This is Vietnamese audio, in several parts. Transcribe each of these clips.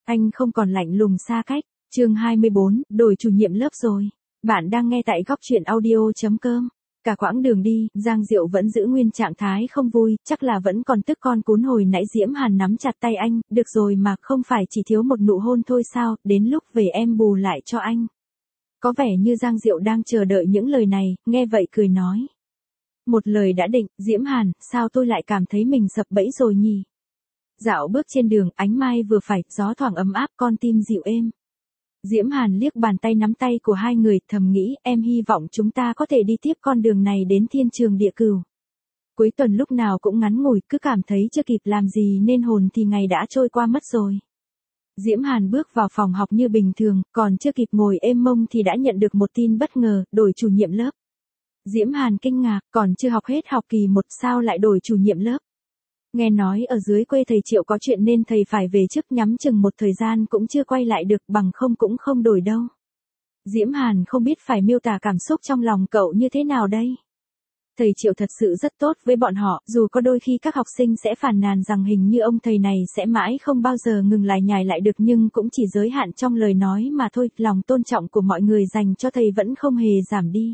Anh không còn lạnh lùng xa cách. Chương 24, đổi chủ nhiệm lớp rồi. Bạn đang nghe tại góc audio.com. Cả quãng đường đi, Giang Diệu vẫn giữ nguyên trạng thái không vui, chắc là vẫn còn tức con cún hồi nãy Diễm Hàn nắm chặt tay anh, được rồi mà, không phải chỉ thiếu một nụ hôn thôi sao, đến lúc về em bù lại cho anh. Có vẻ như Giang Diệu đang chờ đợi những lời này, nghe vậy cười nói. Một lời đã định, Diễm Hàn, sao tôi lại cảm thấy mình sập bẫy rồi nhỉ? Dạo bước trên đường, ánh mai vừa phải, gió thoảng ấm áp, con tim dịu êm. Diễm Hàn liếc bàn tay nắm tay của hai người, thầm nghĩ, em hy vọng chúng ta có thể đi tiếp con đường này đến thiên trường địa cửu. Cuối tuần lúc nào cũng ngắn ngủi, cứ cảm thấy chưa kịp làm gì nên hồn thì ngày đã trôi qua mất rồi. Diễm Hàn bước vào phòng học như bình thường, còn chưa kịp ngồi êm mông thì đã nhận được một tin bất ngờ, đổi chủ nhiệm lớp. Diễm Hàn kinh ngạc, còn chưa học hết học kỳ 1 sao lại đổi chủ nhiệm lớp. Nghe nói ở dưới quê thầy Triệu có chuyện nên thầy phải về trước, nhắm chừng một thời gian cũng chưa quay lại được, bằng không cũng không đổi đâu. Diễm Hàn không biết phải miêu tả cảm xúc trong lòng cậu như thế nào đây. Thầy Triệu thật sự rất tốt với bọn họ, dù có đôi khi các học sinh sẽ phàn nàn rằng hình như ông thầy này sẽ mãi không bao giờ ngừng lải nhải lại được, nhưng cũng chỉ giới hạn trong lời nói mà thôi, lòng tôn trọng của mọi người dành cho thầy vẫn không hề giảm đi.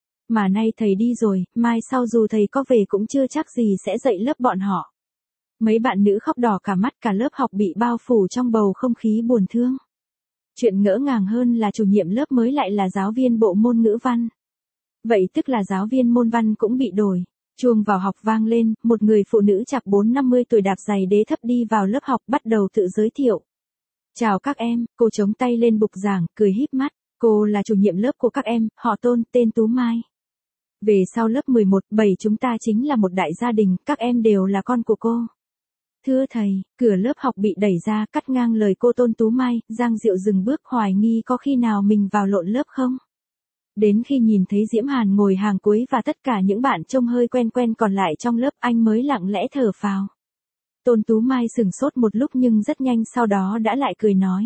Mà nay thầy đi rồi, mai sau dù thầy có về cũng chưa chắc gì sẽ dạy lớp bọn họ. Mấy bạn nữ khóc đỏ cả mắt, cả lớp học bị bao phủ trong bầu không khí buồn thương. Chuyện ngỡ ngàng hơn là chủ nhiệm lớp mới lại là giáo viên bộ môn ngữ văn. Vậy tức là giáo viên môn văn cũng bị đổi. Chuông vào học vang lên, một người phụ nữ chạc 40-50 tuổi đạp giày đế thấp đi vào lớp học, bắt đầu tự giới thiệu. Chào các em, cô chống tay lên bục giảng, cười híp mắt. Cô là chủ nhiệm lớp của các em, họ Tôn, tên Tú Mai. Về sau lớp 11-7 chúng ta chính là một đại gia đình, các em đều là con của cô. Thưa thầy, cửa lớp học bị đẩy ra, cắt ngang lời cô Tôn Tú Mai, Giang Diệu dừng bước, hoài nghi có khi nào mình vào lộn lớp không. Đến khi nhìn thấy Diễm Hàn ngồi hàng cuối và tất cả những bạn trông hơi quen quen còn lại trong lớp, anh mới lặng lẽ thở phào. Tôn Tú Mai sửng sốt một lúc nhưng rất nhanh sau đó đã lại cười nói.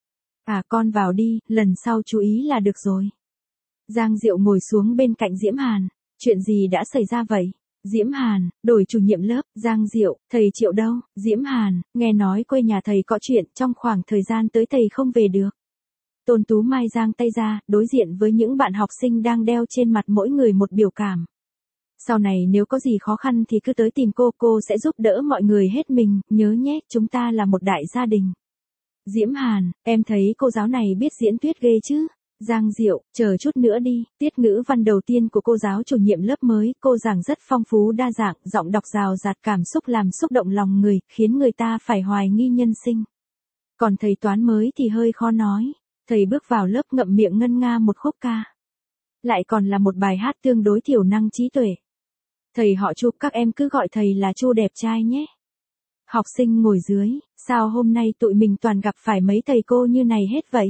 À, con vào đi, lần sau chú ý là được rồi. Giang Diệu ngồi xuống bên cạnh Diễm Hàn. Chuyện gì đã xảy ra vậy? Diễm Hàn, đổi chủ nhiệm lớp. Giang Diệu, thầy Triệu đâu? Diễm Hàn, nghe nói quê nhà thầy có chuyện, trong khoảng thời gian tới thầy không về được. Tôn Tú Mai giang tay ra, đối diện với những bạn học sinh đang đeo trên mặt mỗi người một biểu cảm. Sau này nếu có gì khó khăn thì cứ tới tìm cô sẽ giúp đỡ mọi người hết mình, nhớ nhé, chúng ta là một đại gia đình. Diễm Hàn, em thấy cô giáo này biết diễn thuyết ghê chứ? Giang Diệu, chờ chút nữa đi, tiết ngữ văn đầu tiên của cô giáo chủ nhiệm lớp mới, cô giảng rất phong phú đa dạng, giọng đọc rào rạt cảm xúc làm xúc động lòng người, khiến người ta phải hoài nghi nhân sinh. Còn thầy toán mới thì hơi khó nói, thầy bước vào lớp ngậm miệng ngân nga một khúc ca. Lại còn là một bài hát tương đối thiểu năng trí tuệ. Thầy họ Chu, các em cứ gọi thầy là Chu đẹp trai nhé. Học sinh ngồi dưới, sao hôm nay tụi mình toàn gặp phải mấy thầy cô như này hết vậy?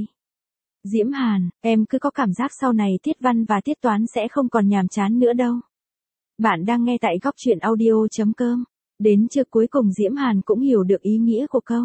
Diễm Hàn, em cứ có cảm giác sau này tiết văn và tiết toán sẽ không còn nhàm chán nữa đâu. Bạn đang nghe tại góc audio.com. Đến trưa cuối cùng Diễm Hàn cũng hiểu được ý nghĩa của câu.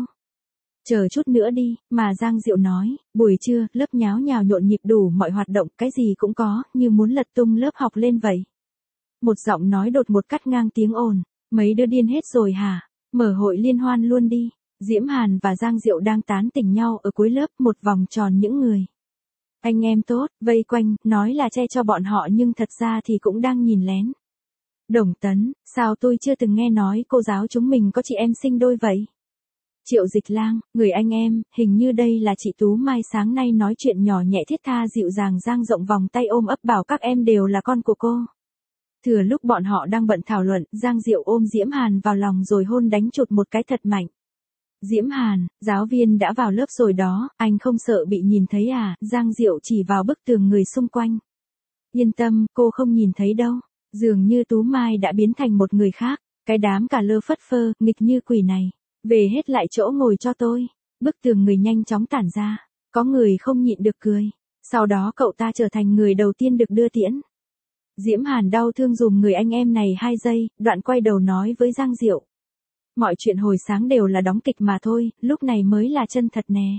Chờ chút nữa đi, mà Giang Diệu nói, buổi trưa, lớp nháo nhào nhộn nhịp đủ mọi hoạt động, cái gì cũng có, như muốn lật tung lớp học lên vậy. Một giọng nói đột ngột cắt ngang tiếng ồn, mấy đứa điên hết rồi hả? Mở hội liên hoan luôn đi. Diễm Hàn và Giang Diệu đang tán tỉnh nhau ở cuối lớp, một vòng tròn những người. Anh em tốt, vây quanh, nói là che cho bọn họ nhưng thật ra thì cũng đang nhìn lén. Đồng Tấn, sao tôi chưa từng nghe nói cô giáo chúng mình có chị em sinh đôi vậy? Triệu Dịch Lang, người anh em, hình như đây là chị Tú Mai sáng nay nói chuyện nhỏ nhẹ thiết tha dịu dàng dang rộng vòng tay ôm ấp bảo các em đều là con của cô. Thừa lúc bọn họ đang bận thảo luận, Giang Diệu ôm Diễm Hàn vào lòng rồi hôn đánh chụt một cái thật mạnh. Diễm Hàn, giáo viên đã vào lớp rồi đó, anh không sợ bị nhìn thấy à? Giang Diệu chỉ vào bức tường người xung quanh. Yên tâm, cô không nhìn thấy đâu. Dường như Tú Mai đã biến thành một người khác, cái đám cả lơ phất phơ, nghịch như quỷ này. Về hết lại chỗ ngồi cho tôi. Bức tường người nhanh chóng tản ra, có người không nhịn được cười. Sau đó cậu ta trở thành người đầu tiên được đưa tiễn. Diễm Hàn đau thương dùm người anh em này 2 giây, đoạn quay đầu nói với Giang Diệu. Mọi chuyện hồi sáng đều là đóng kịch mà thôi, lúc này mới là chân thật nè.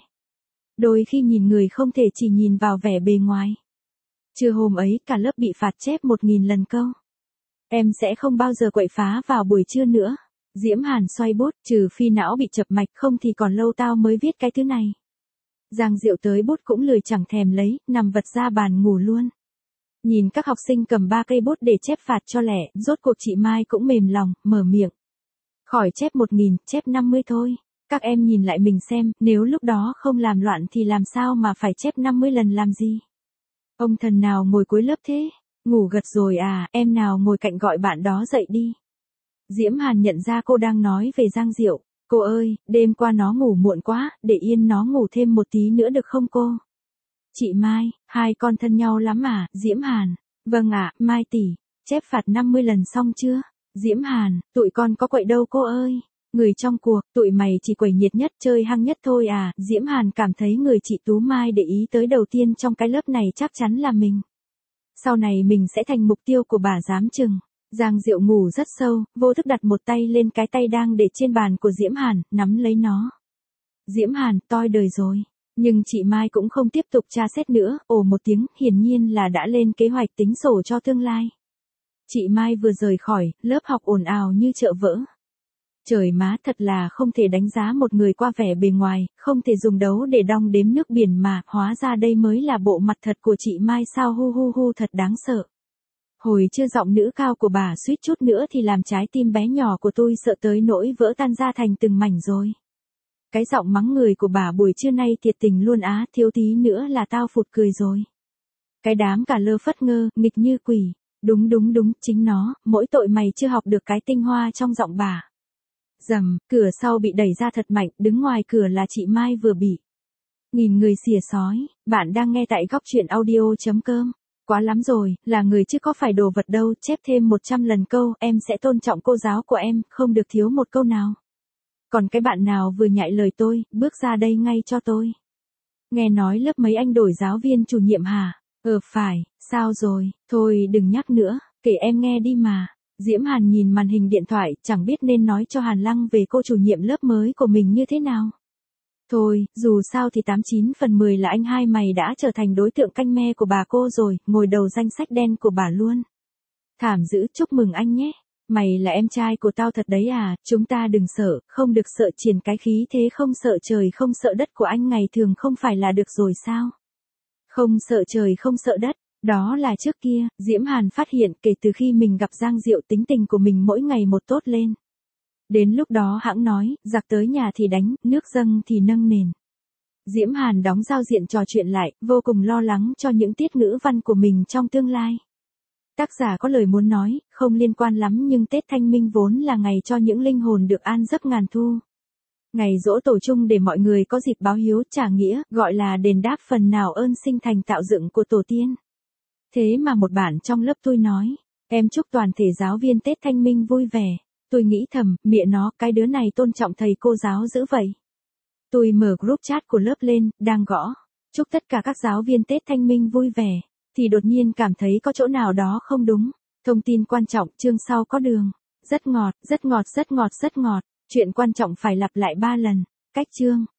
Đôi khi nhìn người không thể chỉ nhìn vào vẻ bề ngoài. Trưa hôm ấy cả lớp bị phạt chép 1000 lần câu. Em sẽ không bao giờ quậy phá vào buổi trưa nữa. Diễm Hàn xoay bút, trừ phi não bị chập mạch không thì còn lâu tao mới viết cái thứ này. Giang Diệu tới bút cũng lười chẳng thèm lấy, nằm vật ra bàn ngủ luôn. Nhìn các học sinh cầm 3 cây bút để chép phạt cho lẹ, rốt cuộc chị Mai cũng mềm lòng, mở miệng. Khỏi chép 1000, chép 50 thôi. Các em nhìn lại mình xem, nếu lúc đó không làm loạn thì làm sao mà phải chép 50 lần làm gì? Ông thần nào ngồi cuối lớp thế? Ngủ gật rồi à, em nào ngồi cạnh gọi bạn đó dậy đi. Diễm Hàn nhận ra cô đang nói về Giang Diệu. Cô ơi, đêm qua nó ngủ muộn quá, để yên nó ngủ thêm một tí nữa được không cô? Chị Mai, hai con thân nhau lắm à, Diễm Hàn. Vâng ạ, Mai tỷ, chép phạt 50 lần xong chưa? Diễm Hàn, tụi con có quậy đâu cô ơi. Người trong cuộc, tụi mày chỉ quẩy nhiệt nhất chơi hăng nhất thôi à. Diễm Hàn cảm thấy người chị Tú Mai để ý tới đầu tiên trong cái lớp này chắc chắn là mình. Sau này mình sẽ thành mục tiêu của bà giám chừng. Giang Diệu ngủ rất sâu, vô thức đặt một tay lên cái tay đang để trên bàn của Diễm Hàn, nắm lấy nó. Diễm Hàn, toi đời rồi. Nhưng chị Mai cũng không tiếp tục tra xét nữa, ồ một tiếng, hiển nhiên là đã lên kế hoạch tính sổ cho tương lai. Chị Mai vừa rời khỏi, lớp học ồn ào như chợ vỡ. Trời má, thật là không thể đánh giá một người qua vẻ bề ngoài, không thể dùng đấu để đong đếm nước biển mà, hóa ra đây mới là bộ mặt thật của chị Mai sao, hu hu hu, thật đáng sợ. Hồi chưa giọng nữ cao của bà suýt chút nữa thì làm trái tim bé nhỏ của tôi sợ tới nỗi vỡ tan ra thành từng mảnh rồi. Cái giọng mắng người của bà buổi trưa nay thiệt tình luôn á, thiếu tí nữa là tao phụt cười rồi. Cái đám cả lơ phất ngơ, nghịch như quỷ. Đúng, chính nó, mỗi tội mày chưa học được cái tinh hoa trong giọng bà. Rầm, cửa sau bị đẩy ra thật mạnh, đứng ngoài cửa là chị Mai vừa bị. Nghìn người xỉa sói, bạn đang nghe tại góc truyện audio.com. Quá lắm rồi, là người chứ có phải đồ vật đâu, chép thêm 100 lần câu, em sẽ tôn trọng cô giáo của em, không được thiếu một câu nào. Còn cái bạn nào vừa nhại lời tôi, bước ra đây ngay cho tôi. Nghe nói lớp mấy anh đổi giáo viên chủ nhiệm hả? Phải, sao rồi, thôi đừng nhắc nữa, kể em nghe đi mà. Diễm Hàn nhìn màn hình điện thoại, chẳng biết nên nói cho Hàn Lăng về cô chủ nhiệm lớp mới của mình như thế nào. Thôi, dù sao thì 89/10 là anh hai mày đã trở thành đối tượng canh me của bà cô rồi, ngồi đầu danh sách đen của bà luôn. Thảm dữ, chúc mừng anh nhé. Mày là em trai của tao thật đấy à, chúng ta đừng sợ, không được sợ triển cái khí thế không sợ trời không sợ đất của anh ngày thường không phải là được rồi sao? Không sợ trời không sợ đất, đó là trước kia, Diễm Hàn phát hiện kể từ khi mình gặp Giang Diệu tính tình của mình mỗi ngày một tốt lên. Đến lúc đó hãng nói, giặc tới nhà thì đánh, nước dâng thì nâng nền. Diễm Hàn đóng giao diện trò chuyện lại, vô cùng lo lắng cho những tiết ngữ văn của mình trong tương lai. Tác giả có lời muốn nói, không liên quan lắm nhưng Tết Thanh Minh vốn là ngày cho những linh hồn được an giấc ngàn thu. Ngày giỗ tổ chung để mọi người có dịp báo hiếu trả nghĩa, gọi là đền đáp phần nào ơn sinh thành tạo dựng của tổ tiên. Thế mà một bạn trong lớp tôi nói, em chúc toàn thể giáo viên Tết Thanh Minh vui vẻ. Tôi nghĩ thầm, mẹ nó, cái đứa này tôn trọng thầy cô giáo dữ vậy. Tôi mở group chat của lớp lên, đang gõ. Chúc tất cả các giáo viên Tết Thanh Minh vui vẻ. Thì đột nhiên cảm thấy có chỗ nào đó không đúng. Thông tin quan trọng, chương sau có đường. Rất ngọt, rất ngọt, rất ngọt, rất ngọt. Chuyện quan trọng phải lặp lại 3 lần. Cách chương.